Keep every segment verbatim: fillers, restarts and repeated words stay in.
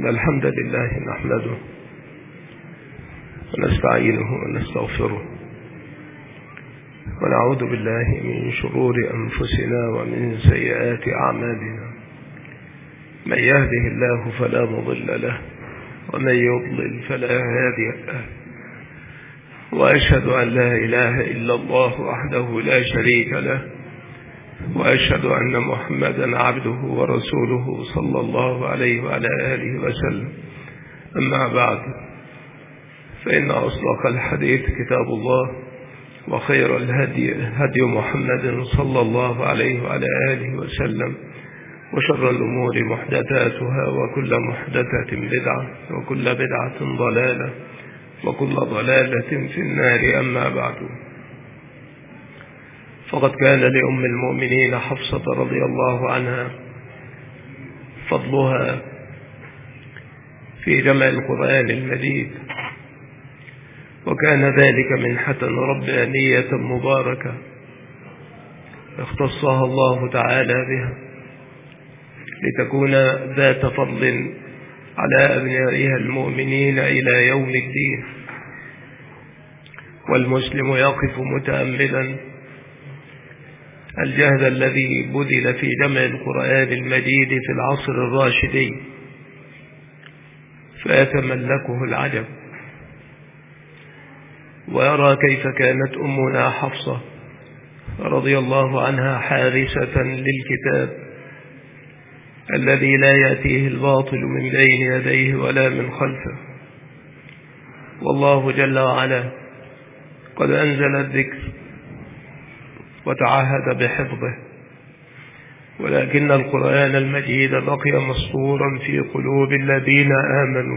إن الحمد لله نحمده ونستعينه ونستغفره ونعوذ بالله من شرور أنفسنا ومن سيئات أعمالنا. من يهده الله فلا مضل له ومن يضلل فلا هادي له، وأشهد أن لا إله إلا الله وحده لا شريك له، وأشهد أن محمدا عبده ورسوله صلى الله عليه وعلى آله وسلم. أما بعد، فإن أصدق الحديث كتاب الله، وخير الهدي هدي محمد صلى الله عليه وعلى آله وسلم، وشر الأمور محدثاتها، وكل محدثة بدعة، وكل بدعة ضلالة، وكل ضلالة في النار. أما بعد، فقد كان لأم المؤمنين حفصة رضي الله عنها فضلها في جمع القرآن المجيد، وكان ذلك منحة ربانية مباركة اختصها الله تعالى بها لتكون ذات فضل على أبنائها المؤمنين إلى يوم الدين. والمسلم يقف متأملا الجهد الذي بذل في جمع القرآن المجيد في العصر الراشدي، فيتملكه العجب ويرى كيف كانت أمنا حفصة رضي الله عنها حارسة للكتاب الذي لا يأتيه الباطل من بين يديه ولا من خلفه. والله جل وعلا قد أنزل الذكر وتعهد بحفظه، ولكن القرآن المجيد بقي مسطورا في قلوب الذين آمنوا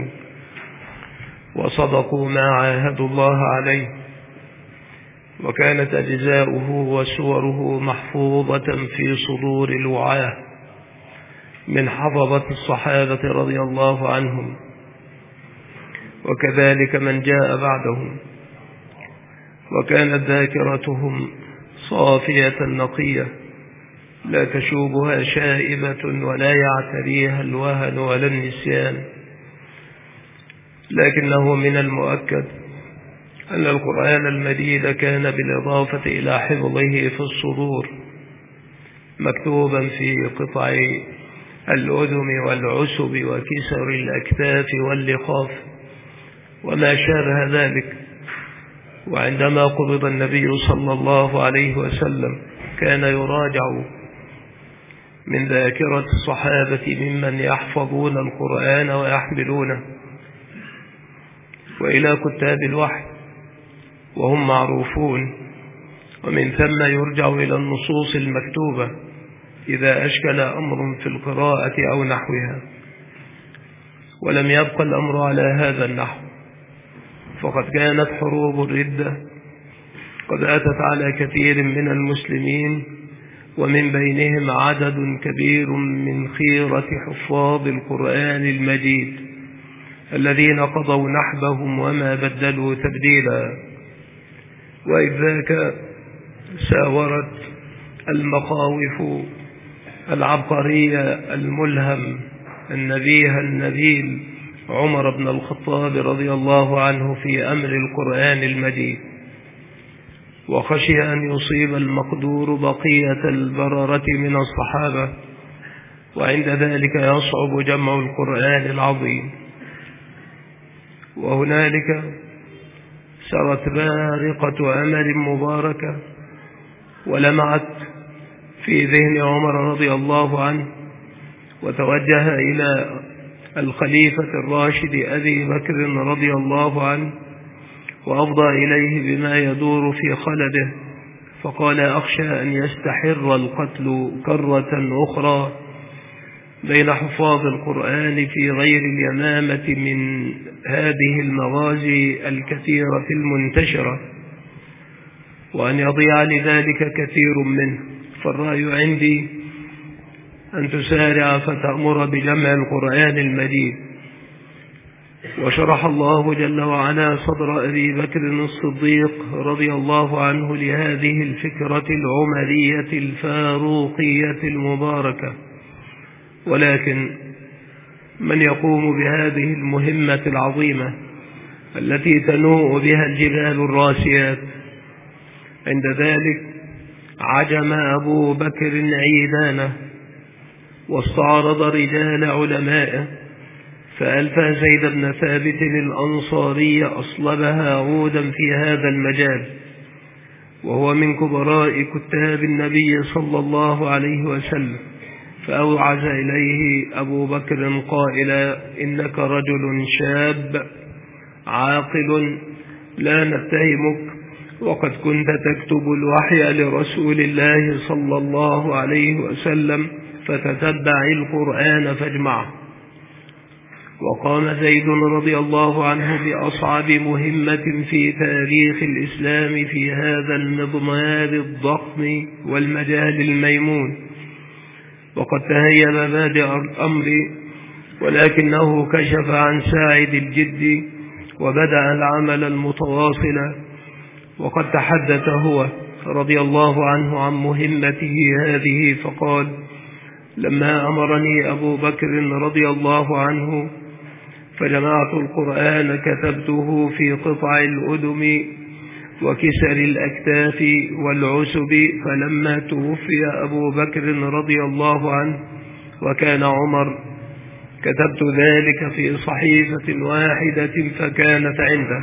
وصدقوا ما عاهدوا الله عليه، وكانت أجزاؤه وسوره محفوظة في صدور الوعاة من حفظة الصحابة رضي الله عنهم، وكذلك من جاء بعدهم، وكانت ذاكرتهم صافية نقية لا تشوبها شائبة ولا يعتريها الوهن ولا النسيان. لكنه من المؤكد أن القرآن المجيد كان بالإضافة إلى حفظه في الصدور مكتوبا في قطع الأذن والعسب وكسر الأكتاف واللخاف وما شابه ذلك. وعندما قبض النبي صلى الله عليه وسلم كان يراجع من ذاكرة الصحابة ممن يحفظون القرآن ويحملونه وإلى كتاب الوحي وهم معروفون، ومن ثم يرجع إلى النصوص المكتوبة إذا أشكل أمر في القراءة أو نحوها. ولم يبقى الأمر على هذا النحو، فقد كانت حروب الردة قد أتت على كثير من المسلمين، ومن بينهم عدد كبير من خيرة حفاظ القرآن المجيد الذين قضوا نحبهم وما بدلوا تبديلا. وإذ ذاك ساورت المخاوف العبقرية الملهم النبيه النبيل عمر بن الخطاب رضي الله عنه في أمر القرآن المجيد، وخشي أن يصيب المقدور بقية البررة من الصحابة، وعند ذلك يصعب جمع القرآن العظيم. وهنالك سرت بارقة أمل مباركة ولمعت في ذهن عمر رضي الله عنه، وتوجه إلى الخليفة الراشد أبي بكر رضي الله عنه وأفضى إليه بما يدور في خلده، فقال: أخشى أن يستحر القتل كرة أخرى بين حفاظ القرآن في غير اليمامة من هذه المغازي الكثيرة المنتشرة، وأن يضيع لذلك كثير منه. فالرأي عندي أن تسارع فتأمر بجمع القرآن المجيد. وشرح الله جل وعلا صدر أبي بكر الصديق رضي الله عنه لهذه الفكرة العمرية الفاروقية المباركة، ولكن من يقوم بهذه المهمة العظيمة التي تنوء بها الجبال الراسيات. عند ذلك عجم أبو بكر عيدانه واستعرض رجال علمائه، فألفى زيد بن ثابت الأنصاري أصلبها عودا في هذا المجال، وهو من كبراء كتاب النبي صلى الله عليه وسلم، فأوعز إليه أبو بكر قائلا: إنك رجل شاب عاقل لا نتهمك، وقد كنت تكتب الوحي لرسول الله صلى الله عليه وسلم، فتتبع القرآن فاجمعه. وقام زيد رضي الله عنه بأصعب مهمة في تاريخ الإسلام في هذا المضمار الضخم والمجال الميمون، وقد تهيأ مبادئ الأمر، ولكنه كشف عن ساعد الجد وبدأ العمل المتواصل. وقد تحدث هو رضي الله عنه عن مهمته هذه فقال: لما أمرني أبو بكر رضي الله عنه فجمعت القرآن كتبته في قطع الأدم وكسر الأكتاف والعسب، فلما توفي أبو بكر رضي الله عنه وكان عمر كتبت ذلك في صحيفة واحدة فكانت عنده.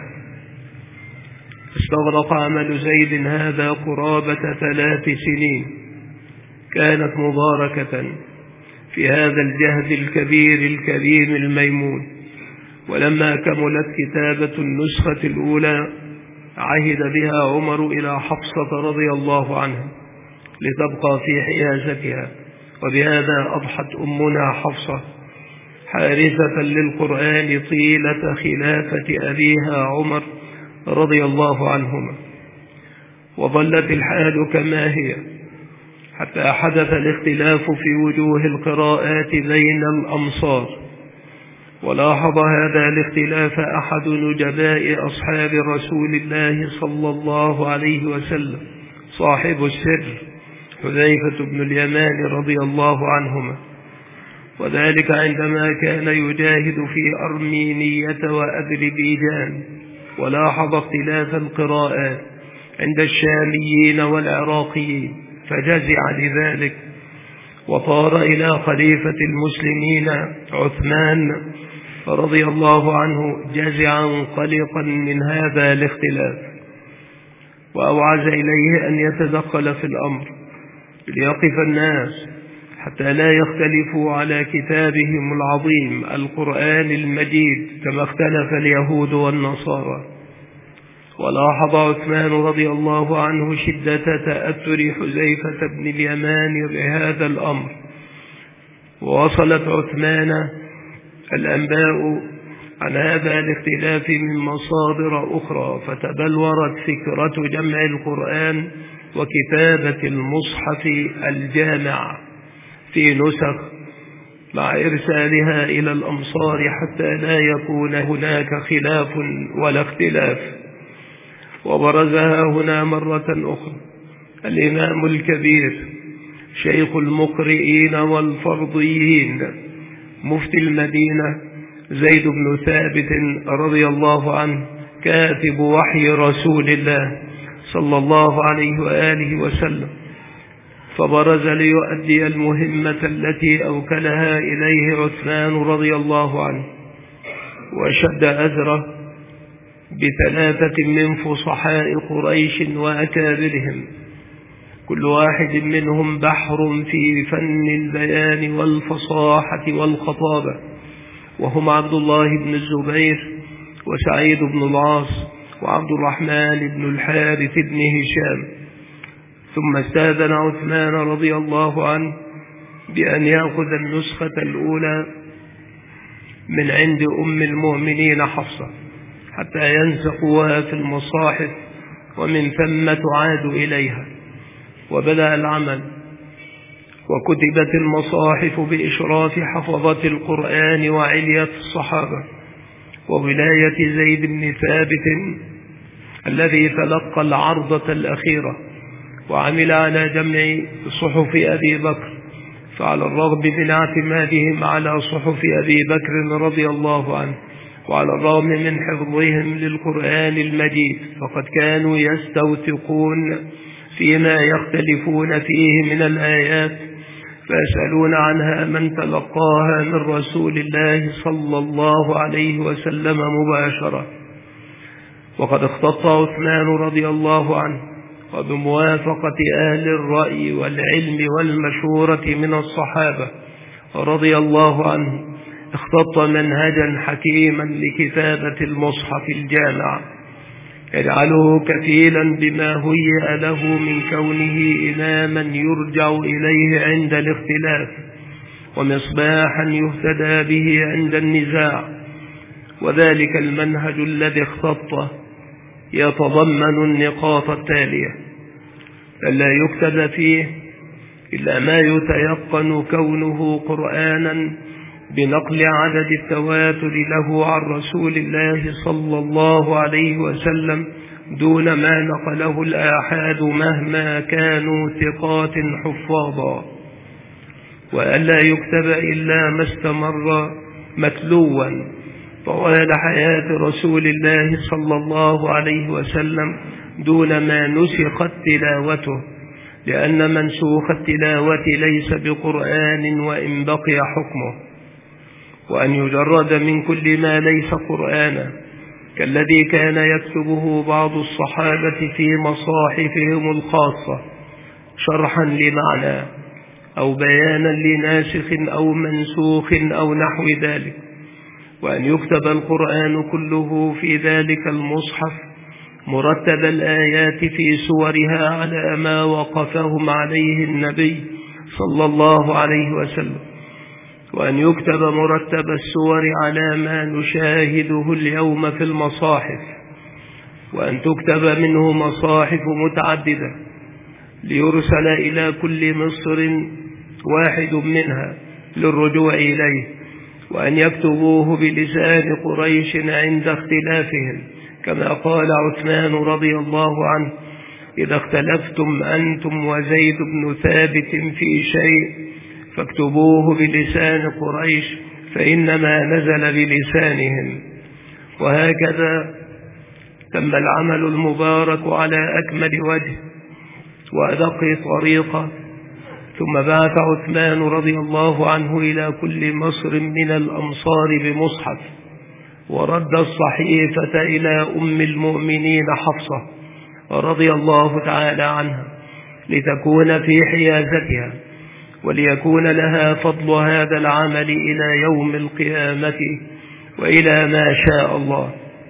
استغرق عمل زيد هذا قرابة ثلاث سنين كانت مباركة في هذا الجهد الكبير الكريم الميمون. ولما كملت كتابة النسخة الأولى عهد بها عمر إلى حفصة رضي الله عنها لتبقى في حيازتها، وبهذا أضحت أمنا حفصة حارثة للقرآن طيلة خلافة أبيها عمر رضي الله عنهما. وظلت الحال كما هي حتى حدث الاختلاف في وجوه القراءات بين الأمصار. ولاحظ هذا الاختلاف أحد نجباء أصحاب رسول الله صلى الله عليه وسلم صاحب السر حذيفة بن اليمان رضي الله عنهما، وذلك عندما كان يجاهد في أرمينية وأذربيجان، ولاحظ اختلاف القراءات عند الشاميين والعراقيين فجزع لذلك، وطار إلى خليفة المسلمين عثمان رضي الله عنه جزعا قلقا من هذا الاختلاف، وأوعز إليه أن يتدخل في الأمر ليقف الناس حتى لا يختلفوا على كتابهم العظيم القرآن المجيد كما اختلف اليهود والنصارى. ولاحظ عثمان رضي الله عنه شدة تأثر حذيفة بن اليمان بهذا الأمر، ووصلت عثمان الأنباء عن هذا الاختلاف من مصادر أخرى، فتبلورت فكرة جمع القرآن وكتابة المصحف الجامع في نسخ مع إرسالها إلى الأمصار حتى لا يكون هناك خلاف ولا اختلاف. وبرزها هنا مرة أخرى الإمام الكبير شيخ المقرئين والفرضيين مفتي المدينة زيد بن ثابت رضي الله عنه كاتب وحي رسول الله صلى الله عليه وآله وسلم، فبرز ليؤدي المهمة التي أوكلها إليه عثمان رضي الله عنه، وشد أزره بثلاثة من فصحاء قريش وأكابرهم، كل واحد منهم بحر في فن البيان والفصاحة والخطابة، وهم عبد الله بن الزبير وسعيد بن العاص وعبد الرحمن بن الحارث بن هشام. ثم استاذن عثمان رضي الله عنه بأن يأخذ النسخة الأولى من عند أم المؤمنين حفصة حتى ينسقوها في المصاحف، ومن ثم تعاد إليها. وبدأ العمل، وكتبت المصاحف بإشراف حفظة القرآن وعلية الصحابة وولاية زيد بن ثابت الذي تلقى العرضة الأخيرة، وعمل على جمع صحف أبي بكر فعلى الرغم من اعتمادهم على صحف أبي بكر رضي الله عنه، وعلى الرغم من حفظهم للقرآن المجيد، فقد كانوا يستوثقون فيما يختلفون فيه من الآيات، فيسألون عنها من تلقاها من رسول الله صلى الله عليه وسلم مباشرة. وقد اختط عثمان رضي الله عنه وبموافقة أهل الرأي والعلم والمشورة من الصحابة رضي الله عنهم اختط منهجا حكيما لكتابة المصحف الجامع، يجعله كفيلا بما هيئ له من كونه إماما يرجع إليه عند الاختلاف، ومصباحا يهتدى به عند النزاع. وذلك المنهج الذي اختطه يتضمن النقاط التالية: ألا يكتب فيه إلا ما يتيقن كونه قرآنا بنقل عدد التواتر له عن رسول الله صلى الله عليه وسلم دون ما نقله الآحاد مهما كانوا ثقات حفاظا. وألا يكتب إلا ما استمر متلوا طوال حياة رسول الله صلى الله عليه وسلم دون ما نسخت تلاوته، لأن منسوخ التلاوة ليس بقرآن وإن بقي حكمه. وأن يجرد من كل ما ليس قرآنا، كالذي كان يكتبه بعض الصحابة في مصاحفهم الخاصة شرحا لمعنى أو بيانا لناسخ أو منسوخ أو نحو ذلك. وأن يكتب القرآن كله في ذلك المصحف مرتب الآيات في سورها على ما وقفهم عليه النبي صلى الله عليه وسلم. وأن يكتب مرتب السور على ما نشاهده اليوم في المصاحف. وأن تكتب منه مصاحف متعددة ليرسل إلى كل مصر واحد منها للرجوع إليه. وأن يكتبوه بلسان قريش عند اختلافهم، كما قال عثمان رضي الله عنه: إذا اختلفتم أنتم وزيد بن ثابت في شيء فاكتبوه بلسان قريش فإنما نزل بلسانهم. وهكذا تم العمل المبارك على أكمل وجه وأدق طريقة. ثم بعث عثمان رضي الله عنه إلى كل مصر من الأمصار بمصحف، ورد الصحيفة إلى أم المؤمنين حفصة رضي الله تعالى عنها لتكون في حيازتها، وليكون لها فضل هذا العمل إلى يوم القيامة وإلى ما شاء الله.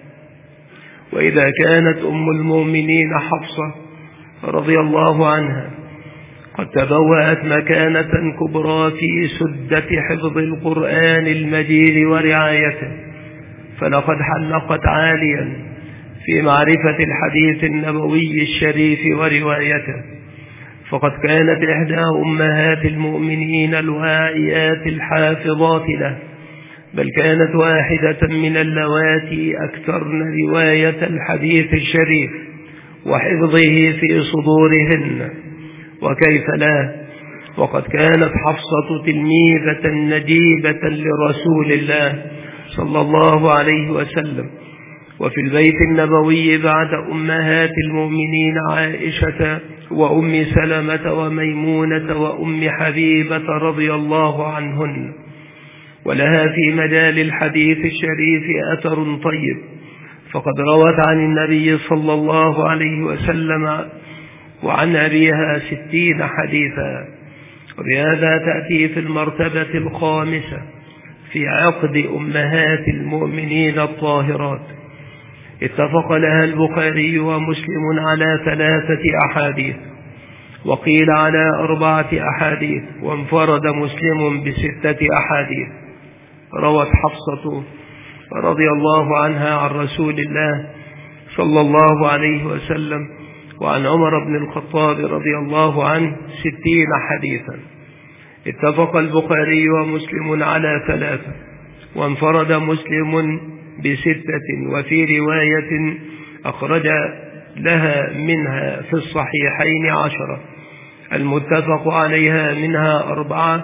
وإذا كانت أم المؤمنين حفصة رضي الله عنها قد تبوأت مكانة كبرى في سدة حفظ القرآن المجيد ورعايته، فلقد حلقت عاليا في معرفة الحديث النبوي الشريف وروايته. فقد كانت إحدى أمهات المؤمنين الواعيات الحافظات له، بل كانت واحدة من اللواتي أكثرن رواية الحديث الشريف وحفظه في صدورهن. وكيف لا، وقد كانت حفصة تلميذة نجيبة لرسول الله صلى الله عليه وسلم. وفي البيت النبوي بعد أمهات المؤمنين عائشة وأم سلمة وميمونة وأم حبيبة رضي الله عنهن، ولها في مجال الحديث الشريف أثر طيب، فقد روت عن النبي صلى الله عليه وسلم وعن أبيها ستين حديثا، وبهذا تأتي في المرتبة الخامسة في عقد أمهات المؤمنين الطاهرات. اتفق لها البخاري ومسلم على ثلاثة أحاديث، وقيل على أربعة أحاديث، وانفرد مسلم بستة أحاديث. روت حفصة رضي الله عنها عن رسول الله صلى الله عليه وسلم وعن عمر بن الخطاب رضي الله عنه ستين حديثا. اتفق البخاري ومسلم على ثلاثة، وانفرد مسلم بستة، وفي رواية أخرج لها منها في الصحيحين عشرة، المتفق عليها منها أربعة،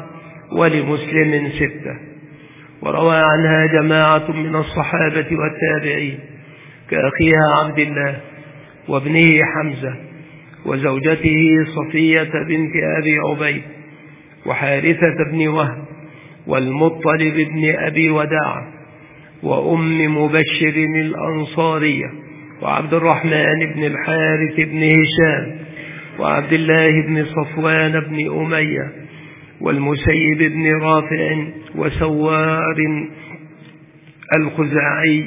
ولمسلم ستة. وروى عنها جماعة من الصحابة والتابعين كأخيها عبد الله وابنه حمزة وزوجته صفية بنت أبي عبيد وحارثة بن وهب والمطلب بن أبي وداع وأم مبشر الأنصارية وعبد الرحمن بن الحارث بن هشام وعبد الله بن صفوان بن أمية والمسيب بن رافع وسوار الخزاعي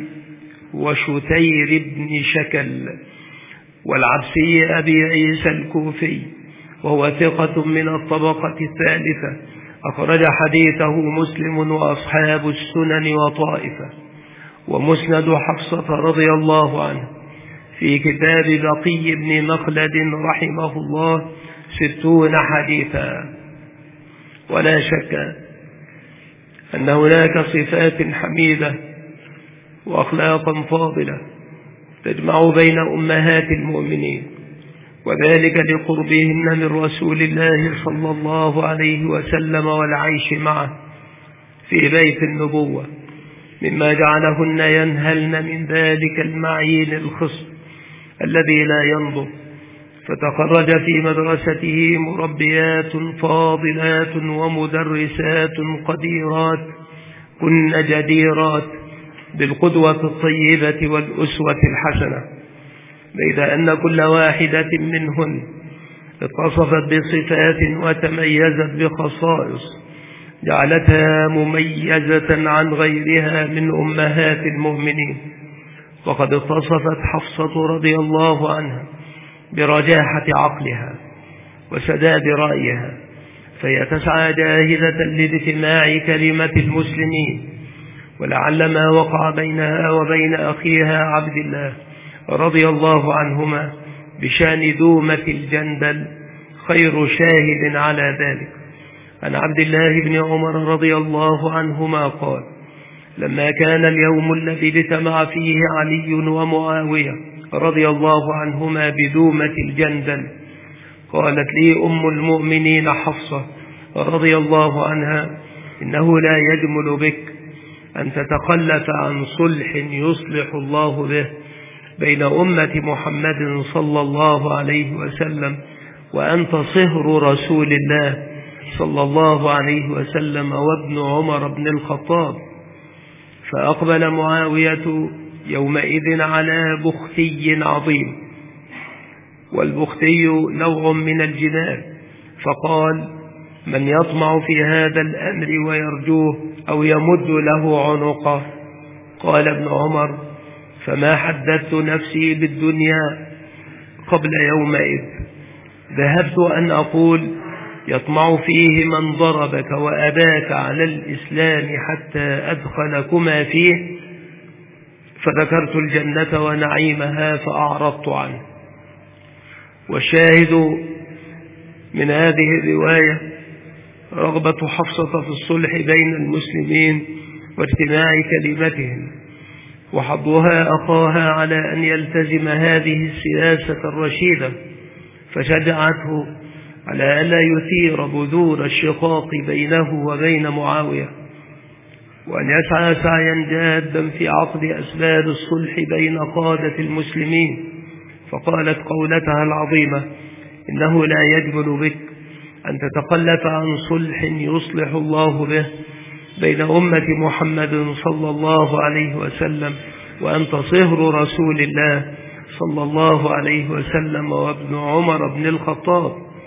وشتير بن شكل والعبسي أبي عيسى الكوفي وهو ثقة من الطبقة الثالثة، أخرج حديثه مسلم وأصحاب السنن وطائفة. ومسند حفصة رضي الله عنه في كتاب بقي بن مخلد رحمه الله ستون حديثا. ولا شك أن هناك صفات حميدة وأخلاقا فاضلة تجمع بين أمهات المؤمنين، وذلك لقربهن من رسول الله صلى الله عليه وسلم والعيش معه في بيت النبوة، مما جعلهن ينهلن من ذلك المعين الخصب الذي لا ينضب. فتخرج في مدرسته مربيات فاضلات ومدرسات قديرات كن جديرات بالقدوة الطيبة والأسوة الحسنة، بيد أن كل واحدة منهن اتصفت بصفات وتميزت بخصائص جعلتها مميزة عن غيرها من أمهات المؤمنين. وقد اتصفت حفصة رضي الله عنها برجاحة عقلها وسداد رأيها، فهي تسعى جاهدة لاجتماع كلمة المسلمين. ولعل ما وقع بينها وبين أخيها عبد الله رضي الله عنهما بشان دومة الجندل خير شاهد على ذلك. عن عبد الله بن عمر رضي الله عنهما قال: لما كان اليوم الذي اجتمع فيه علي ومعاوية رضي الله عنهما بدومة الجندل، قالت لي أم المؤمنين حفصة رضي الله عنها: إنه لا يجمل بك أن تتخلف عن صلح يصلح الله به بين أمة محمد صلى الله عليه وسلم وأنت صهر رسول الله صلى الله عليه وسلم وابن عمر بن الخطاب. فأقبل معاوية يومئذ على بختي عظيم، والبختي نوع من الجمال، فقال: من يطمع في هذا الأمر ويرجوه أو يمد له عنقه؟ قال ابن عمر: فما حدثت نفسي بالدنيا قبل يومئذ، ذهبت أن أقول: يطمع فيه من ضربك وأباك على الإسلام حتى أدخلكما فيه، فذكرت الجنة ونعيمها فأعرضت عنه. والشاهد من هذه الرواية رغبة حفصة في الصلح بين المسلمين واجتماع كلمتهم، وحضها أخاها على أن يلتزم هذه السياسة الرشيدة، فشجعته على ألا يثير بذور الشقاق بينه وبين معاوية، وأن يسعى سعيا جادا في عقد أسباب الصلح بين قادة المسلمين. فقالت قولتها العظيمة: إنه لا يجمل بك أن تتخلف عن صلح يصلح الله به بين أمة محمد صلى الله عليه وسلم وأنت صهر رسول الله صلى الله عليه وسلم وابن عمر بن الخطاب.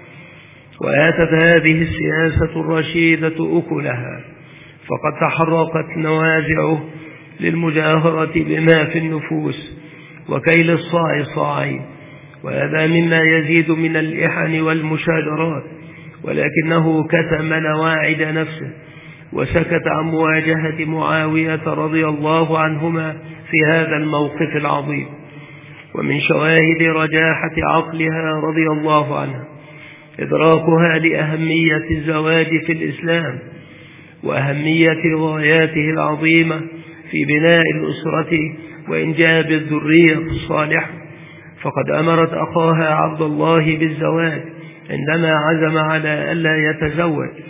وآتت هذه السياسة الرشيدة أكلها، فقد تحرقت نوازعه للمجاهرة بما في النفوس وكيل الصاع صاعين، وهذا مما يزيد من الإحن والمشاجرات، ولكنه كتم نواعد نفسه وسكت عن مواجهة معاوية رضي الله عنهما في هذا الموقف العظيم. ومن شواهد رجاحة عقلها رضي الله عنها إدراكها لأهمية الزواج في الإسلام وأهمية غاياته العظيمة في بناء الأسرة وإنجاب الذرية الصالحة، فقد أمرت أخاها عبد الله بالزواج عندما عزم على ألا يتزوج،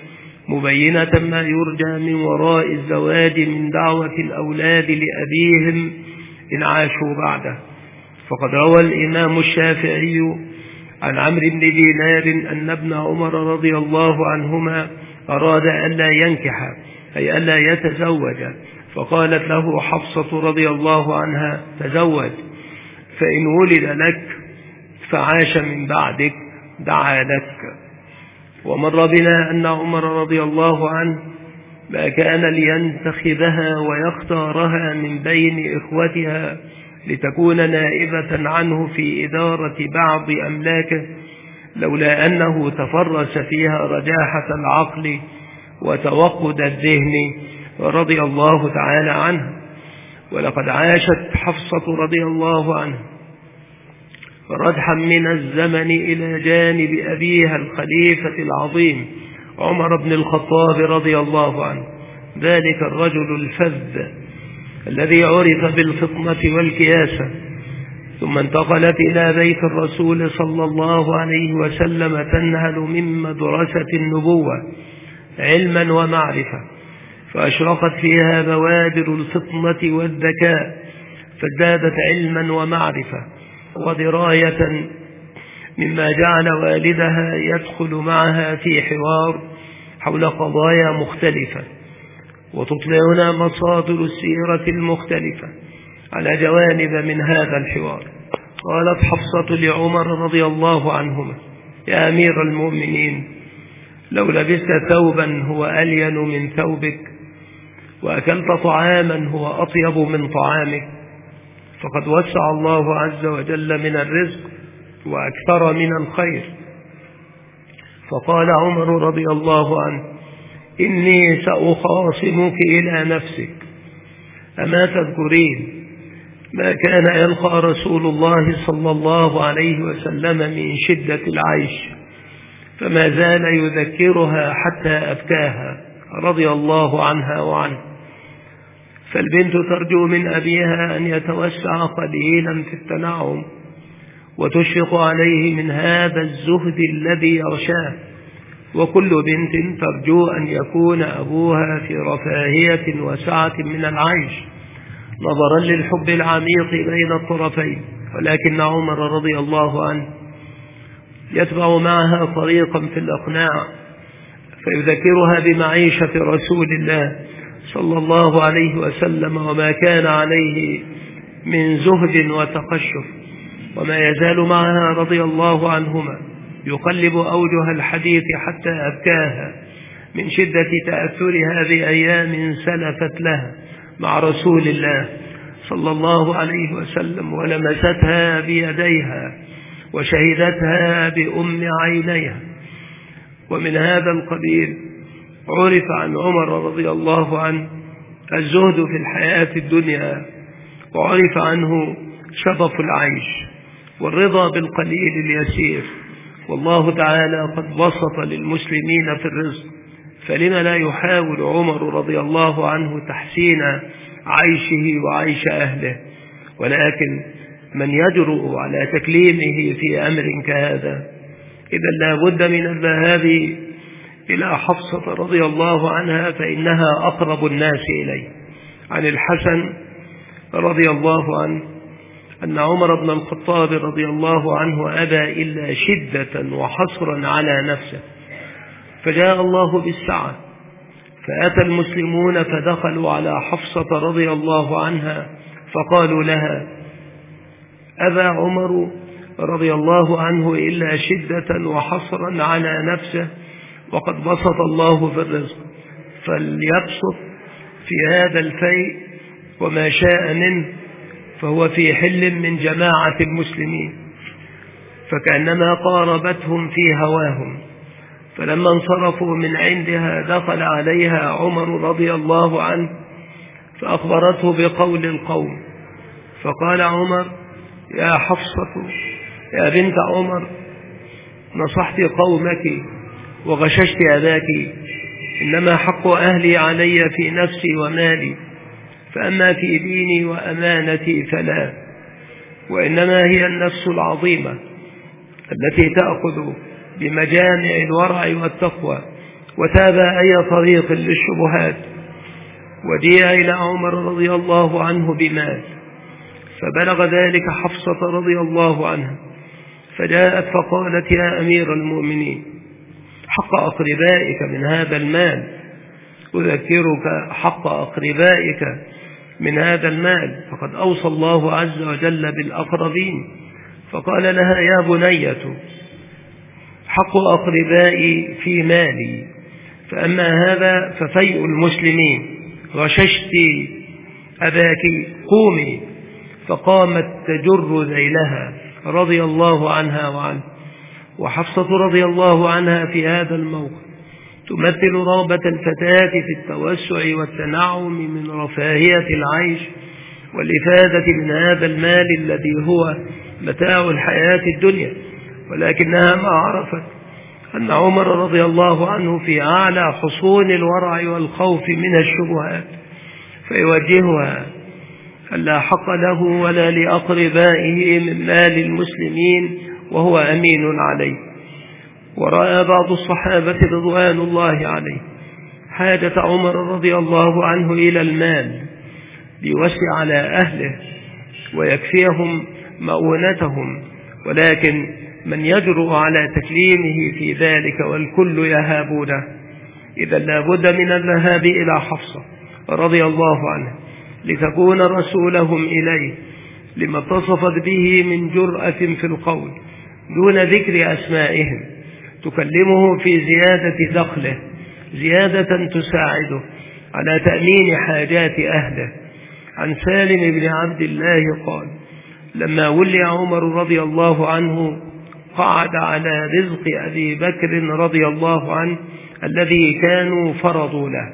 مبينة ما يرجى من وراء الزواج من دعوة الأولاد لأبيهم إن عاشوا بعده. فقد روى الإمام الشافعي عن عمرو بن دينار أن ابن عمر رضي الله عنهما أراد ألا ينكح، أي ألا يتزوج، فقالت له حفصة رضي الله عنها: تزوج، فإن ولد لك فعاش من بعدك دعا لك. ومر بنا أن عمر رضي الله عنه ما كان لينتخبها ويختارها من بين إخوتها لتكون نائبة عنه في إدارة بعض أملاكه، لولا أنه تفرس فيها رجاحة العقل وتوقد الذهن رضي الله تعالى عنه. ولقد عاشت حفصة رضي الله عنها ردحا من الزمن إلى جانب أبيها الخليفة العظيم عمر بن الخطاب رضي الله عنه، ذلك الرجل الفذ الذي عرف بالفطنة والكياسة، ثم انتقلت إلى بيت الرسول صلى الله عليه وسلم تنهل من مدرسة النبوة علما ومعرفة، فأشرقت فيها بوادر الفطنة والذكاء، فازدادت علما ومعرفة ودراية، مما جعل والدها يدخل معها في حوار حول قضايا مختلفة، وتطلعنا مصادر السيرة المختلفة على جوانب من هذا الحوار. قالت حفصة لعمر رضي الله عنهما: يا أمير المؤمنين، لو لبست ثوبا هو ألين من ثوبك، وأكلت طعاما هو أطيب من طعامك، فقد وسع الله عز وجل من الرزق وأكثر من الخير. فقال عمر رضي الله عنه: إني سأخاصمك إلى نفسك. أما تذكرين ما كان يلقى رسول الله صلى الله عليه وسلم من شدة العيش، فما زال يذكرها حتى أبكاها رضي الله عنها وعنه. فالبنت ترجو من أبيها أن يتوسع قليلا في التنعم، وتشفق عليه من هذا الزهد الذي يغشاه، وكل بنت ترجو أن يكون أبوها في رفاهية وسعة من العيش، نظرا للحب العميق بين الطرفين. ولكن عمر رضي الله عنه يتبع معها طريقا في الإقناع، فيذكرها بمعيشة رسول الله صلى الله عليه وسلم وما كان عليه من زهد وتقشف، وما يزال معها رضي الله عنهما يقلب أوجه الحديث حتى أبكاها من شدة تأثرها بأيام سلفت لها مع رسول الله صلى الله عليه وسلم، ولمستها بيديها وشهدتها بأم عينيها. ومن هذا القبيل عرف عن عمر رضي الله عنه الزهد في الحياة الدنيا، وعرف عنه شطف العيش والرضا بالقليل اليسير. والله تعالى قد بسط للمسلمين في الرزق، فلما لا يحاول عمر رضي الله عنه تحسين عيشه وعيش أهله؟ ولكن من يجرؤ على تكليمه في أمر كهذا إذا لا بد من الذهاب إلى حفصة رضي الله عنها، فإنها أقرب الناس إليه. عن الحسن رضي الله عنه أن عمر بن الخطاب رضي الله عنه أبى إلا شدة وحصرا على نفسه، فجاء الله بالسعة، فأتى المسلمون فدخلوا على حفصة رضي الله عنها فقالوا لها: أبى عمر رضي الله عنه إلا شدة وحصرا على نفسه، وقد بسط الله في الرزق، فليبسط في هذا الفيء وما شاء منه، فهو في حل من جماعة المسلمين. فكأنما قاربتهم في هواهم. فلما انصرفوا من عندها دخل عليها عمر رضي الله عنه فأخبرته بقول القوم، فقال عمر: يا حفصة يا بنت عمر، نصحت قومك وغششت أباك، إنما حق أهلي علي في نفسي ومالي، فأما في ديني وأمانتي فلا، وإنما هي النفس العظيمة التي تأخذ بمجامع الورع والتقوى وتابع أي طريق للشبهات، وديع إلى عمر رضي الله عنه بمال، فبلغ ذلك حفصة رضي الله عنها، فجاءت فقالت: يا أمير المؤمنين، حق أقربائك من هذا المال، أذكرك حق أقربائك من هذا المال، فقد أوصى الله عز وجل بالأقربين. فقال لها: يا بنية، حق أقربائي في مالي، فأما هذا ففيء المسلمين، غششت أباك، قومي. فقامت تجر ذيلها رضي الله عنها وعنه. وحفصة رضي الله عنها في هذا الموقف تمثل رغبة الفتاة في التوسع والتنعم من رفاهية العيش والإفادة من هذا المال الذي هو متاع الحياة الدنيا، ولكنها ما عرفت أن عمر رضي الله عنه في أعلى حصون الورع والخوف من الشبهات، فيوجهها ألا حق له ولا لأقربائه من مال المسلمين وهو أمين عليه. ورأى بعض الصحابة رضوان الله عليه حاجة عمر رضي الله عنه إلى المال ليوسع على أهله ويكفيهم مؤونتهم، ولكن من يجرؤ على تكليمه في ذلك والكل يهابونه، إذا لابد من الذهاب إلى حفصة رضي الله عنها لتكون رسولهم إليه لما اتصفت به من جرأة في القول دون ذكر أسمائهم، تكلمه في زيادة دخله، زيادة تساعده على تأمين حاجات أهله. عن سالم بن عبد الله قال: لما ولي عمر رضي الله عنه قعد على رزق أبي بكر رضي الله عنه الذي كانوا فرضوا له،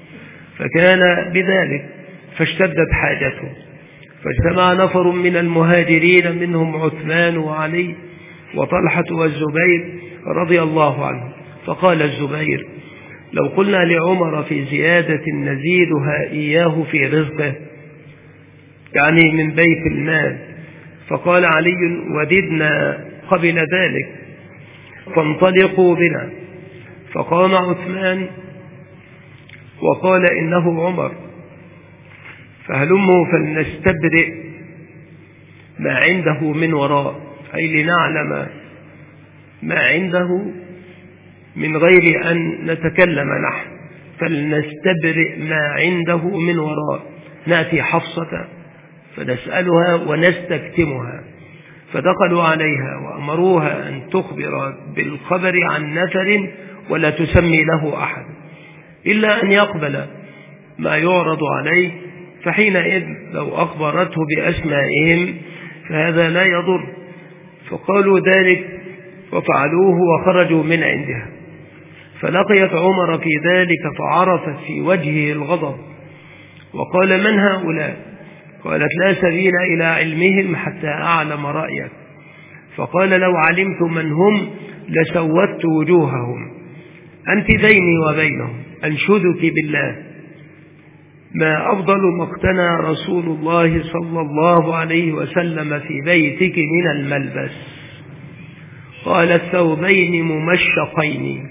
فكان بذلك فاشتدت حاجته، فاجتمع نفر من المهاجرين منهم عثمان وعلي وطلحة والزبير رضي الله عنه، فقال الزبير: لو قلنا لعمر في زيادة نزيدها إياه في رزقه، يعني من بيت المال. فقال علي: وددنا قبل ذلك، فانطلقوا بنا. فقام عثمان وقال: إنه عمر، فهلموا فلنستبرئ ما عنده من وراء، أي لنعلم ما عنده من غير أن نتكلم نحن، فلنستبرئ ما عنده من وراء، نأتي حفصة فنسألها ونستكتمها. فدخلوا عليها وأمروها أن تخبر بالخبر عن نفر ولا تسمي له أحد إلا أن يقبل ما يعرض عليه، فحينئذ لو أخبرته بأسمائهم فهذا لا يضر. فقالوا ذلك وفعلوه وخرجوا من عندها. فلقيت عمر في ذلك فعرفت في وجهه الغضب، وقال: من هؤلاء؟ قالت: لا سبيل إلى علمهم حتى أعلم رأيك. فقال: لو علمت من هم لسودت وجوههم، أنت بيني وبينهم، أنشدك بالله ما أفضل ما اقتنى رسول الله صلى الله عليه وسلم في بيتك من الملبس. قال: الثوبين ممشقين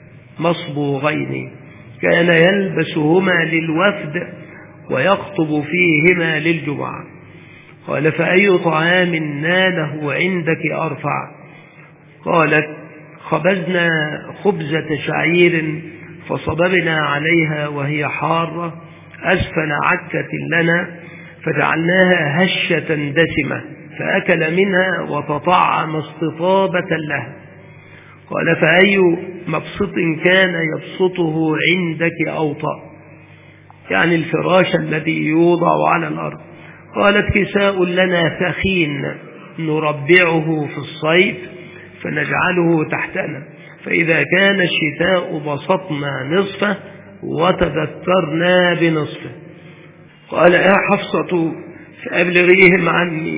مصبوغين كان يلبسهما للوفد ويخطب فيهما للجمعة. قال: فأي طعام ناله عندك أرفع؟ قالت: خبزنا خبزة شعير فصببنا عليها وهي حارة أسفل عكة لنا فجعلناها هشة دسمة فأكل منها وتطعم استطابة له. قال: فأي مبسط كان يبسطه عندك أوطأ؟ يعني الفراش الذي يوضع على الأرض. قالت: كساء لنا ثخين نربعه في الصيف فنجعله تحتنا، فإذا كان الشتاء بسطنا نصفه وتذكرنا بنصفه. قال: يا حفصة فأبلغيهم عني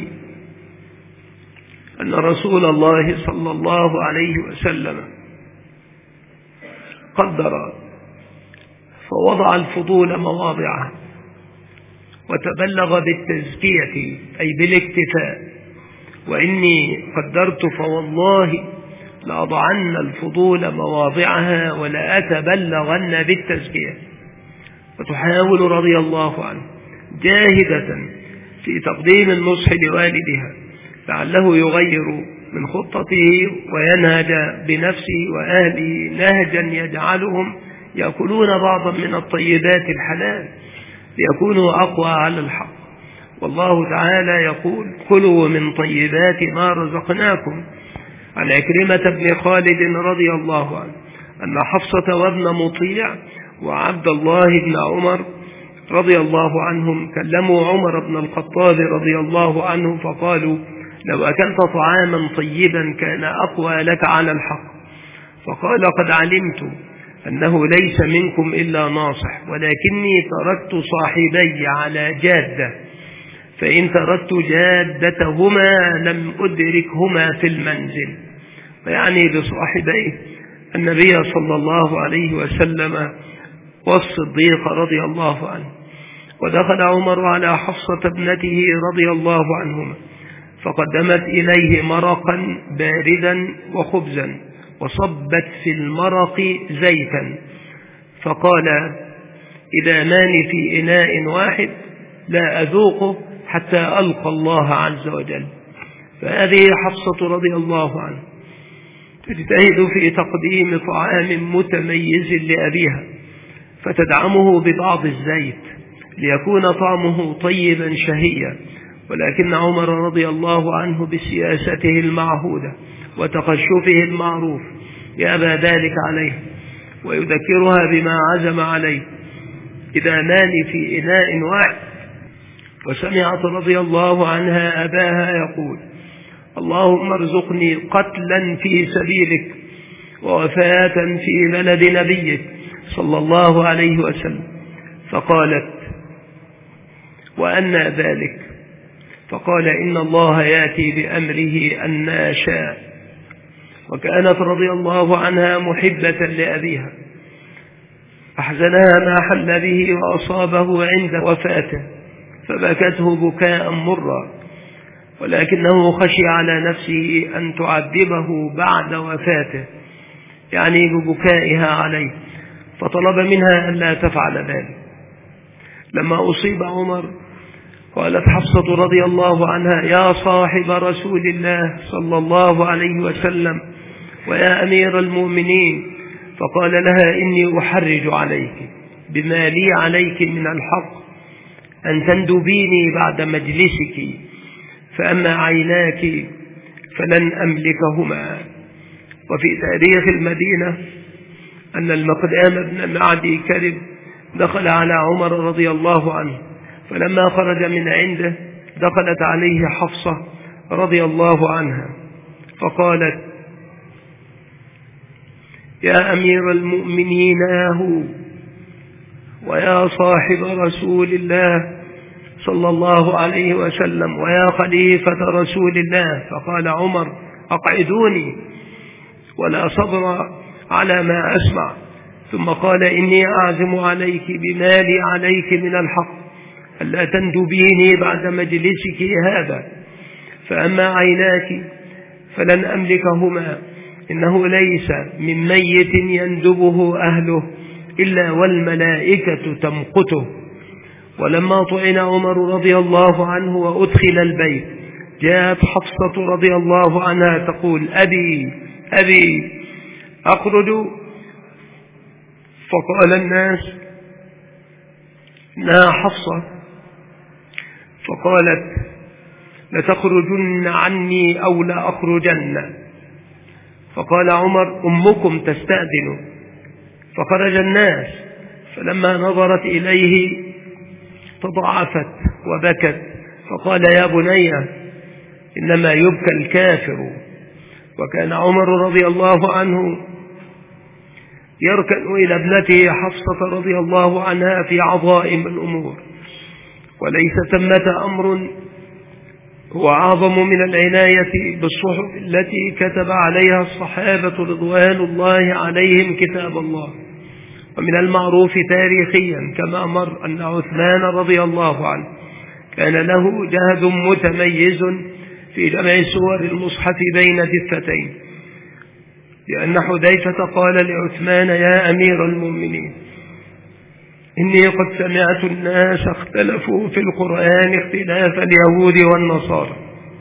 أن رسول الله صلى الله عليه وسلم قدر فوضع الفضول مواضعه وتبلغ بالتزكية أي بالاكتفاء، وإني قدرت فوالله لأضعن الفضول مواضعها ولأتبلغن بالتزكية. وتحاول رضي الله عنه جاهدة في تقديم النصح لوالدها لعله يغير من خطته وينهج بنفسه وأهله نهجا يجعلهم يأكلون بعضا من الطيبات الحلال ليكونوا أقوى على الحق. والله تعالى يقول كلوا من طيبات ما رزقناكم. عن عكرمة بن خالد رضي الله عنه أن حفصة وابن مطيع وعبد الله بن عمر رضي الله عنهم كلموا عمر بن الخطاب رضي الله عنه فقالوا لو أكلت طعاما طيبا كان أقوى لك على الحق. فقال قد علمت أنه ليس منكم إلا ناصح ولكني تركت صاحبي على جادة فإن تركت جادتهما لم أدركهما في المنزل. ويعني بصاحبيه النبي صلى الله عليه وسلم والصديق رضي الله عنه. ودخل عمر على حفصة ابنته رضي الله عنهما فقدمت إليه مرقا باردا وخبزا وصبت في المرق زيتا فقال إذا مان في إناء واحد لا أذوقه حتى ألقى الله عز وجل. فهذه حفصة رضي الله عنها تجتهد في تقديم طعام متميز لأبيها فتدعمه ببعض الزيت ليكون طعمه طيبا شهيا. ولكن عمر رضي الله عنه بسياسته المعهودة وتقشفه المعروف يأبى ذلك عليه ويذكرها بما عزم عليه إذا نال في إناء واحد. وسمعت رضي الله عنها أباها يقول اللهم ارزقني قتلا في سبيلك ووفاة في بلد نبيك صلى الله عليه وسلم. فقالت وأنى ذلك؟ فقال إن الله يأتي بأمره أن شاء. وكانت رضي الله عنها محبة لأبيها أحزنها ما حل به وأصابه عند وفاته فبكته بكاء مرا ولكنه خشي على نفسه أن تعذبه بعد وفاته يعني ببكائها عليه فطلب منها أن لا تفعل ذلك. لما أصيب عمر قالت حفصة رضي الله عنها يا صاحب رسول الله صلى الله عليه وسلم ويا أمير المؤمنين. فقال لها إني أحرج عليك بما لي عليك من الحق أن تندبيني بعد مجلسك فأما عيناك فلن أملكهما. وفي تاريخ المدينة أن المقدام بن معدي كرب دخل على عمر رضي الله عنه فلما خرج من عنده دخلت عليه حفصة رضي الله عنها فقالت يا أمير المؤمنين يا هو ويا صاحب رسول الله صلى الله عليه وسلم ويا خليفة رسول الله. فقال عمر أقعدوني ولا صبر على ما أسمع. ثم قال إني أعزم عليك بما لي عليك من الحق ألا تندبيني بعد مجلسك هذا فأما عيناك فلن أملكهما إنه ليس من ميت يندبه أهله إلا والملائكة تمقته. ولما طعن عمر رضي الله عنه وأدخل البيت جاءت حفصة رضي الله عنها تقول أبي أبي أخرج. فقال الناس إنها حفصة فقالت لتخرجن عني أو لا أخرجن. فقال عمر أمكم تستأذن. فخرج الناس فلما نظرت إليه تضعفت وبكت فقال يا بني إنما يبكى الكافر. وكان عمر رضي الله عنه يركن إلى ابنته حفصة رضي الله عنها في عظائم الأمور وليس ثمة أمر هو أعظم من العناية بالصحف التي كتب عليها الصحابة رضوان الله عليهم كتاب الله. ومن المعروف تاريخيا كما مر أن عثمان رضي الله عنه كان له جهد متميز في جمع سور المصحف بين دفتين لأن حذيفة قال لعثمان: يا أمير المؤمنين، إني قد سمعت الناس اختلفوا في القرآن اختلاف اليهود والنصارى،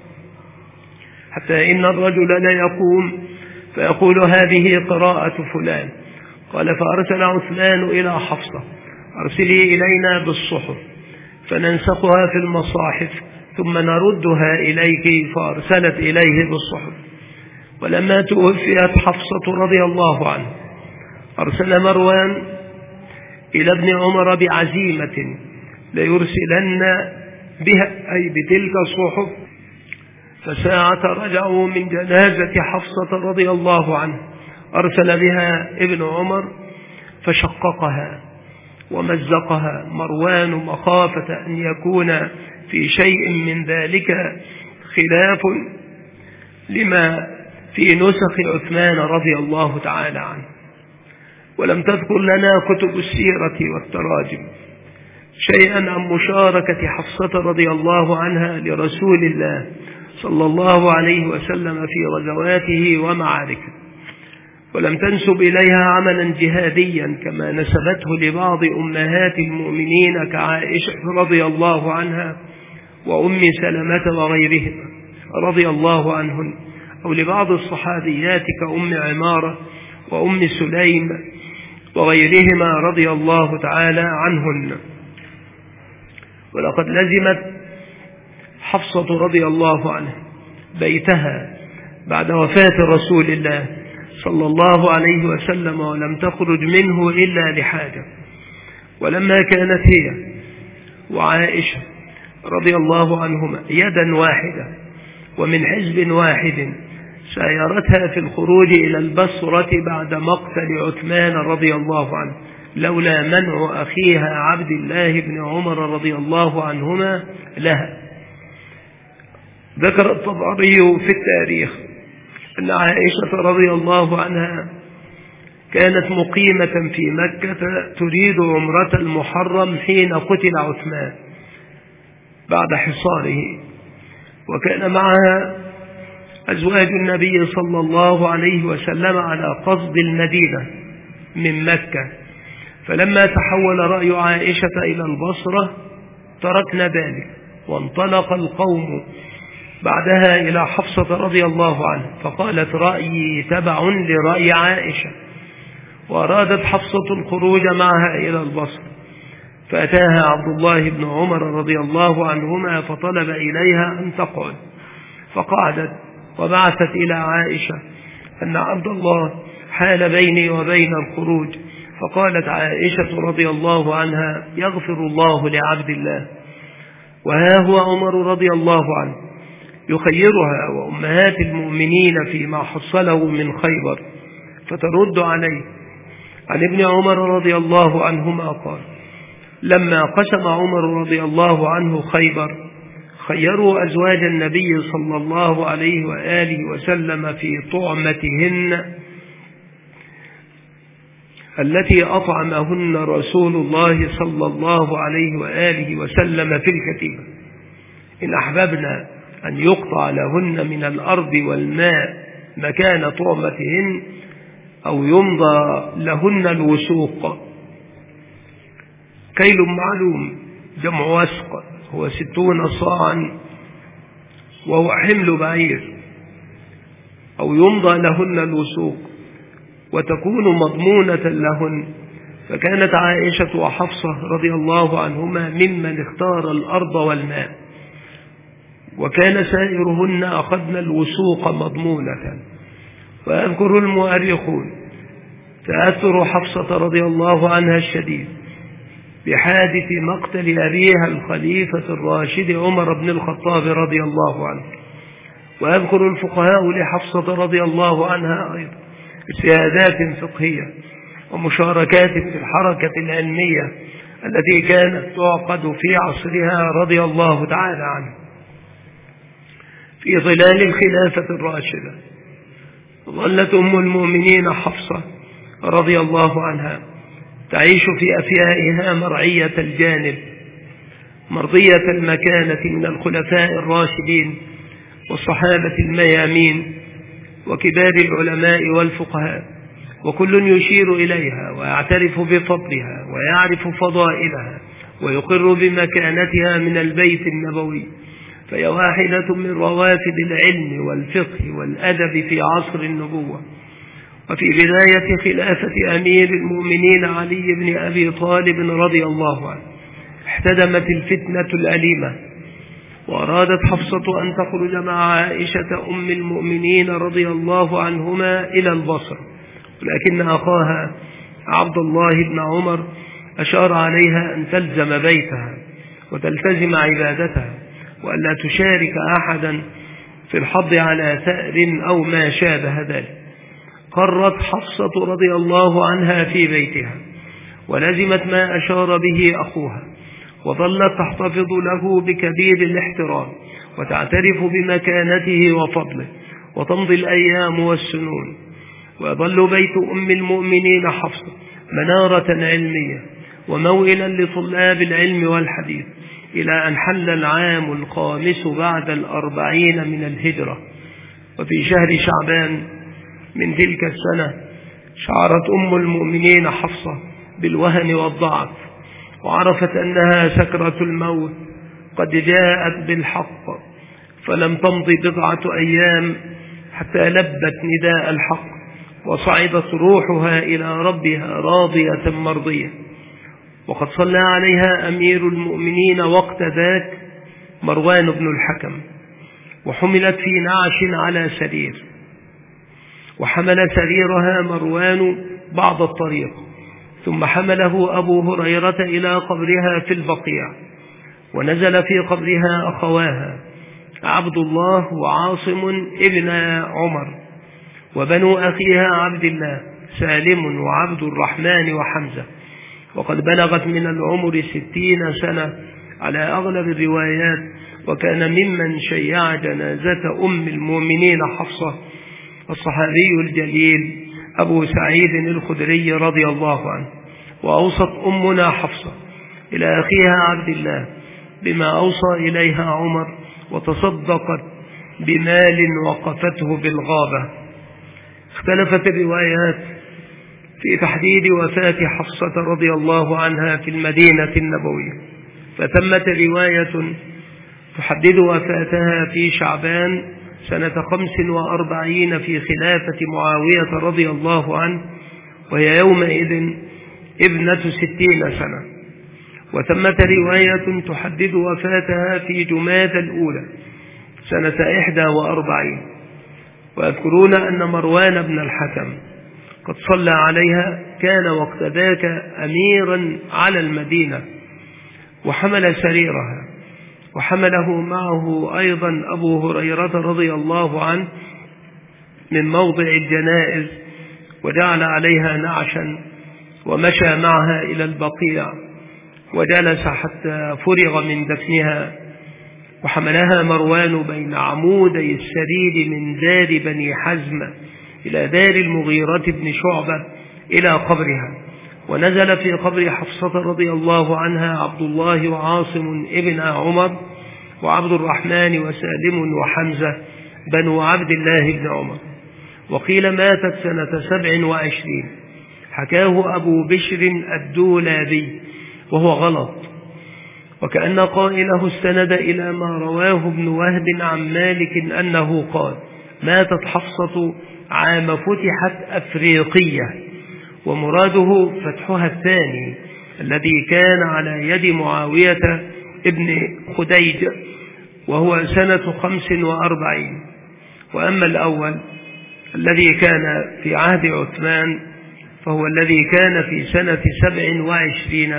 حتى إن الرجل لا يقوم فيقول: هذه قراءة فلان. قال: فأرسل عثمان إلى حفصة: أرسلي إلينا بالصحف فننسخها في المصاحف ثم نردها إليك. فأرسلت إليه بالصحف. ولما توفيت حفصة رضي الله عنه أرسل مروان إلى ابن عمر بعزيمة ليرسلن بها، أي بتلك الصحف. فساعة رجعوا من جنازة حفصة رضي الله عنه أرسل بها ابن عمر فشققها ومزقها مروان مخافة أن يكون في شيء من ذلك خلاف لما في نسخ عثمان رضي الله تعالى عنه. ولم تذكر لنا كتب السيرة والتراجم شيئا عن مشاركة حفصة رضي الله عنها لرسول الله صلى الله عليه وسلم في غزواته ومعاركه، ولم تنسب إليها عملا جهاديا كما نسبته لبعض أمهات المؤمنين كعائشة رضي الله عنها وأم سلمة وغيرهما رضي الله عنهن، أو لبعض الصحابيات كأم عمارة وأم سليم وغيرهما رضي الله تعالى عنهن. ولقد لزمت حفصة رضي الله عنها بيتها بعد وفاة رسول الله صلى الله عليه وسلم، ولم تخرج منه إلا لحاجة. ولما كانت هي وعائشة رضي الله عنهما يدا واحدة ومن حزب واحد سايرتها في الخروج إلى البصرة بعد مقتل عثمان رضي الله عنه لولا منع أخيها عبد الله بن عمر رضي الله عنهما لها. ذكر الطبري في التاريخ أن عائشة رضي الله عنها كانت مقيمة في مكة تريد عمرة المحرم حين قتل عثمان بعد حصاره، وكان معها أزواج النبي صلى الله عليه وسلم على قصد المدينة من مكة. فلما تحول رأي عائشة إلى البصرة تركنا ذلك وانطلق القوم بعدها إلى حفصة رضي الله عنها، فقالت: رأيي تبع لرأي عائشة. وأرادت حفصة الخروج معها إلى البصرة، فأتاها عبد الله بن عمر رضي الله عنهما فطلب إليها أن تقعد، فقعدت وبعثت إلى عائشة أن عبد الله حال بيني وبين الخروج. فقالت عائشة رضي الله عنها: يغفر الله لعبد الله. وها هو عمر رضي الله عنه يخيرها وأمهات المؤمنين فيما حصله من خيبر، فترد عليه عن ابن عمر رضي الله عنهما قال: لما قسم عمر رضي الله عنه خيبر خيروا أزواج النبي صلى الله عليه وآله وسلم في طعمتهن التي أطعمهن رسول الله صلى الله عليه وآله وسلم في الكتيبة، إن أحببنا أن يقطع لهن من الأرض والماء مكان طعمتهن أو يمضى لهن الوسوق. كيل معلوم جمع وسق هو ستون صاعا وهو حمل بعير، أو يمضى لهن الوسوق وتكون مضمونة لهن. فكانت عائشة وحفصة رضي الله عنهما ممن اختار الأرض والماء، وكان سائرهن أخذن الوسوق مضمونة. ويذكر المؤرخون تأثر حفصة رضي الله عنها الشديد بحادث مقتل أبيها الخليفة الراشد عمر بن الخطاب رضي الله عنه. ويذكر الفقهاء لحفصة رضي الله عنها أيضا اجتهادات فقهية ومشاركات في الحركة العلمية التي كانت تعقد في عصرها رضي الله تعالى عنه. في ظلال الخلافة الراشدة ظلت أم المؤمنين حفصة رضي الله عنها تعيش في أفيائها مرعية الجانب مرضية المكانة من الخلفاء الراشدين والصحابة الميامين وكبار العلماء والفقهاء، وكل يشير إليها ويعترف بفضلها ويعرف فضائلها ويقر بمكانتها من البيت النبوي، فهي واحدة من روافد العلم والفقه والأدب في عصر النبوة. وفي بداية خلافة أمير المؤمنين علي بن أبي طالب رضي الله عنه احتدمت الفتنة الأليمة، وأرادت حفصة أن تخرج مع عائشة أم المؤمنين رضي الله عنهما إلى البصرة، ولكن أخاها عبد الله بن عمر أشار عليها أن تلزم بيتها وتلتزم عبادتها وألا تشارك أحدا في الحض على ثأر أو ما شابه ذلك. قرت حفصة رضي الله عنها في بيتها ولزمت ما أشار به أخوها، وظلت تحتفظ له بكبير الاحترام وتعترف بمكانته وفضله، وتمضي الأيام والسنون، ويظل بيت أم المؤمنين حفصة منارة علمية وموئلا لطلاب العلم والحديث، إلى أن حل العام الخامس بعد الأربعين من الهجرة. وفي شهر شعبان من تلك السنة شعرت أم المؤمنين حفصة بالوهن والضعف، وعرفت أنها سكرة الموت قد جاءت بالحق، فلم تمضي بضعة أيام حتى لبت نداء الحق وصعدت روحها إلى ربها راضية مرضية. وقد صلى عليها أمير المؤمنين وقت ذاك مروان بن الحكم، وحملت في نعش على سرير، وحمل سريرها مروان بعض الطريق، ثم حمله أبو هريرة إلى قبرها في البقيع، ونزل في قبرها أخواها عبد الله وعاصم ابن عمر، وبنو أخيها عبد الله سالم وعبد الرحمن وحمزة، وقد بلغت من العمر ستين سنة على أغلب الروايات. وكان ممن شيع جنازة أم المؤمنين حفصة الصحابي الجليل أبو سعيد الخدري رضي الله عنه. وأوصت أمنا حفصة إلى أخيها عبد الله بما أوصى إليها عمر، وتصدقت بمال وقفته بالغابة. اختلفت الروايات في تحديد وفاة حفصة رضي الله عنها في المدينة النبوية، فتمت رواية تحدد وفاتها في شعبان سنة خمس وأربعين في خلافة معاوية رضي الله عنه، وهي يومئذ ابنة ستين سنة. وتمت رواية تحدد وفاتها في جمادى الأولى سنة إحدى وأربعين. ويذكرون أن مروان بن الحكم قد صلى عليها، كان وقت ذاك أميرا على المدينة، وحمل سريرها، وحمله معه أيضا أبو هريرة رضي الله عنه من موضع الجنائز، وجعل عليها نعشا، ومشى معها إلى البقيع، وجلس حتى فرغ من دفنها. وحملها مروان بين عمودي السرير من دار بني حزم إلى دار المغيرة بن شعبة إلى قبرها، ونزل في قبر حفصة رضي الله عنها عبد الله وعاصم ابن عمر وعبد الرحمن وسالم وحمزة بنو عبد الله بن عمر. وقيل ماتت سنة سبع وعشرين، حكاه أبو بشر الدولابي وهو غلط، وكأن قائله استند إلى ما رواه ابن وهب عن مالك أنه قال: ماتت حفصة عام فتحت أفريقية، ومراده فتحها الثاني الذي كان على يد معاوية ابن خديج، وهو سنة خمس وأربعين. وأما الأول الذي كان في عهد عثمان فهو الذي كان في سنة سبع وعشرين،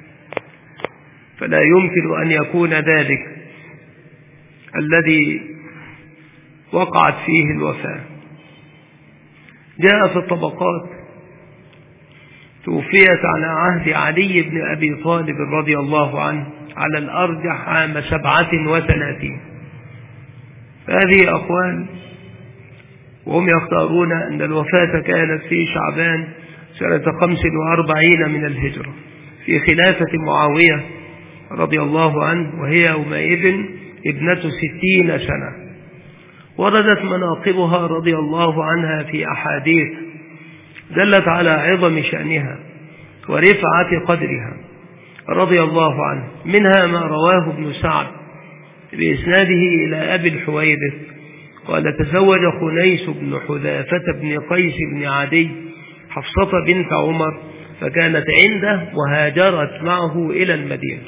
فلا يمكن أن يكون ذلك الذي وقعت فيه الوفاة. جاء في الطبقات: توفيت على عهد علي بن أبي طالب رضي الله عنه على الأرجح عام سبعة وثلاثين. هذه أقوال، وهم يختارون أن الوفاة كانت في شعبان سنة خمس وأربعين من الهجرة في خلافة معاوية رضي الله عنه، وهي يومئذ ابنة ستين سنة. وردت مناقبها رضي الله عنها في أحاديث دلت على عظم شأنها ورفعة قدرها رضي الله عنه، منها ما رواه ابن سعد بإسناده إلى أبي الحويرث قال: تزوج خنيس بن حذافة بن قيس بن عدي حفصة بنت عمر، فكانت عنده وهاجرت معه إلى المدينة.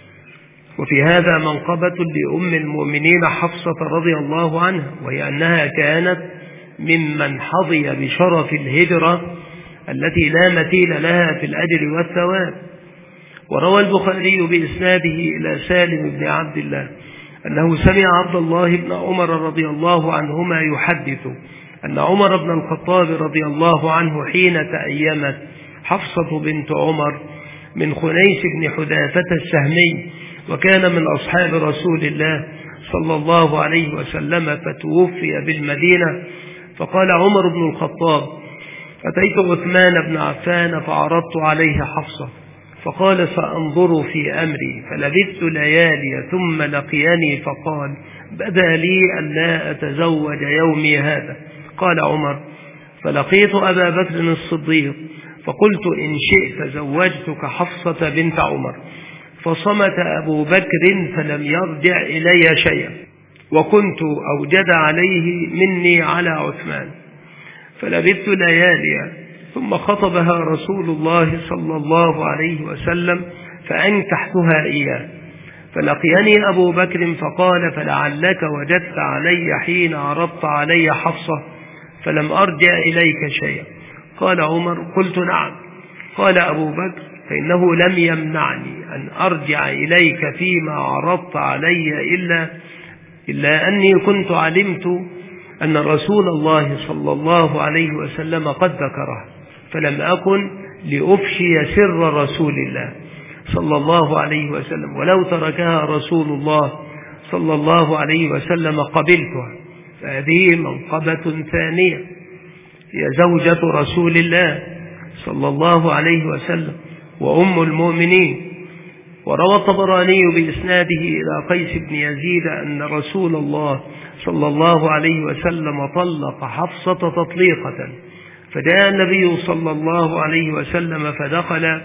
وفي هذا منقبة لأم المؤمنين حفصة رضي الله عنها، وهي أنها كانت ممن حظي بشرف الهجرة التي لا مثيل لها في الأجر والثواب. وروى البخاري بإسناده إلى سالم بن عبد الله أنه سمع عبد الله بن عمر رضي الله عنهما يحدث أن عمر بن الخطاب رضي الله عنه حين تأيمت حفصة بنت عمر من خنيس بن حذافة السهمي، وكان من أصحاب رسول الله صلى الله عليه وسلم، فتوفي بالمدينة، فقال عمر بن الخطاب: أتيت عثمان بن عفان فعرضت عليه حفصة، فقال: سأنظر في أمري، فلبثت ليالي ثم لقيني فقال: بدا لي أن لا أتزوج يومي هذا. قال عمر: فلقيت أبا بكر الصديق فقلت: إن شئت زوجتك حفصة بنت عمر. فصمت أبو بكر فلم يرجع إلي شيئا، وكنت أوجد عليه مني على عثمان. فلبثت ليالي ثم خطبها رسول الله صلى الله عليه وسلم فأنكحتها إياه. فلقيني أبو بكر فقال: فلعلك وجدت علي حين عرضت علي حفصة فلم أرجع إليك شيئا. قال عمر: قلت: نعم. قال أبو بكر: فإنه لم يمنعني أن أرجع إليك فيما عرضت علي إلا, إلا أني كنت علمت أن رسول الله صلى الله عليه وسلم قد ذكره، فلم أكن لأفشي سر رسول الله صلى الله عليه وسلم، ولو تركها رسول الله صلى الله عليه وسلم قبلتها. فهذه منقبة ثانية، هي زوجة رسول الله صلى الله عليه وسلم وأم المؤمنين. وروى الطبراني بإسناده إلى قيس بن يزيد أن رسول الله صلى الله عليه وسلم طلق حفصة تطليقة، فجاء النبي صلى الله عليه وسلم فدخل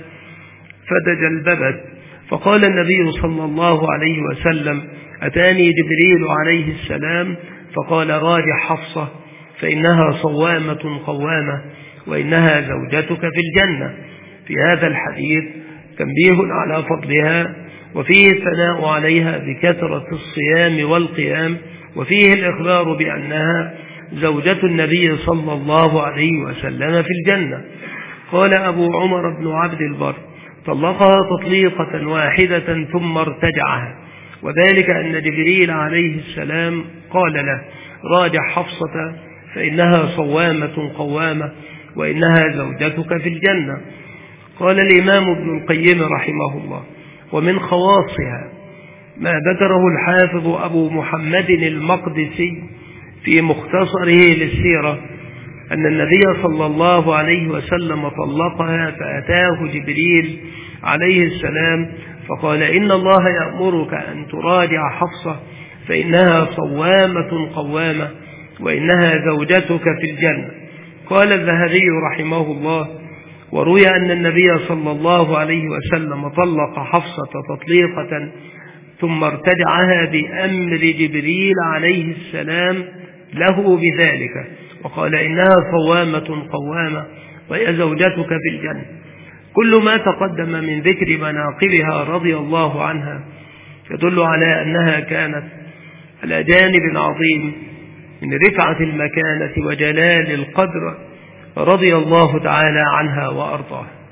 فتجلببت، فقال النبي صلى الله عليه وسلم: أتاني جبريل عليه السلام فقال: راجع حفصة فإنها صوامة قوامة وإنها زوجتك في الجنة. في هذا الحديث تنبيه على فضلها، وفيه الثناء عليها بكثرة الصيام والقيام، وفيه الإخبار بأنها زوجة النبي صلى الله عليه وسلم في الجنة. قال أبو عمر بن عبد البر: طلقها تطليقة واحدة ثم ارتجعها، وذلك أن جبريل عليه السلام قال له: راجع حفصة فإنها صوامة قوامة وإنها زوجتك في الجنة. قال الإمام ابن القيم رحمه الله: ومن خواصها ما ذكره الحافظ أبو محمد المقدسي في مختصره للسيرة، أن النبي صلى الله عليه وسلم طلقها، فأتاه جبريل عليه السلام فقال: إن الله يأمرك أن تراجع حفصة فإنها صوامة قوامة وإنها زوجتك في الجنة. قال الذهبي رحمه الله: وروي أن النبي صلى الله عليه وسلم طلق حفصة تطليقة ثم ارتجعها بأمر جبريل عليه السلام له بذلك، وقال: إنها صوامة قوامة وهي زوجتك في الجنة. كل ما تقدم من ذكر مناقبها رضي الله عنها يدل على أنها كانت على جانب عظيم من رفعة المكانة وجلال القدر رضي الله تعالى عنها وأرضاها.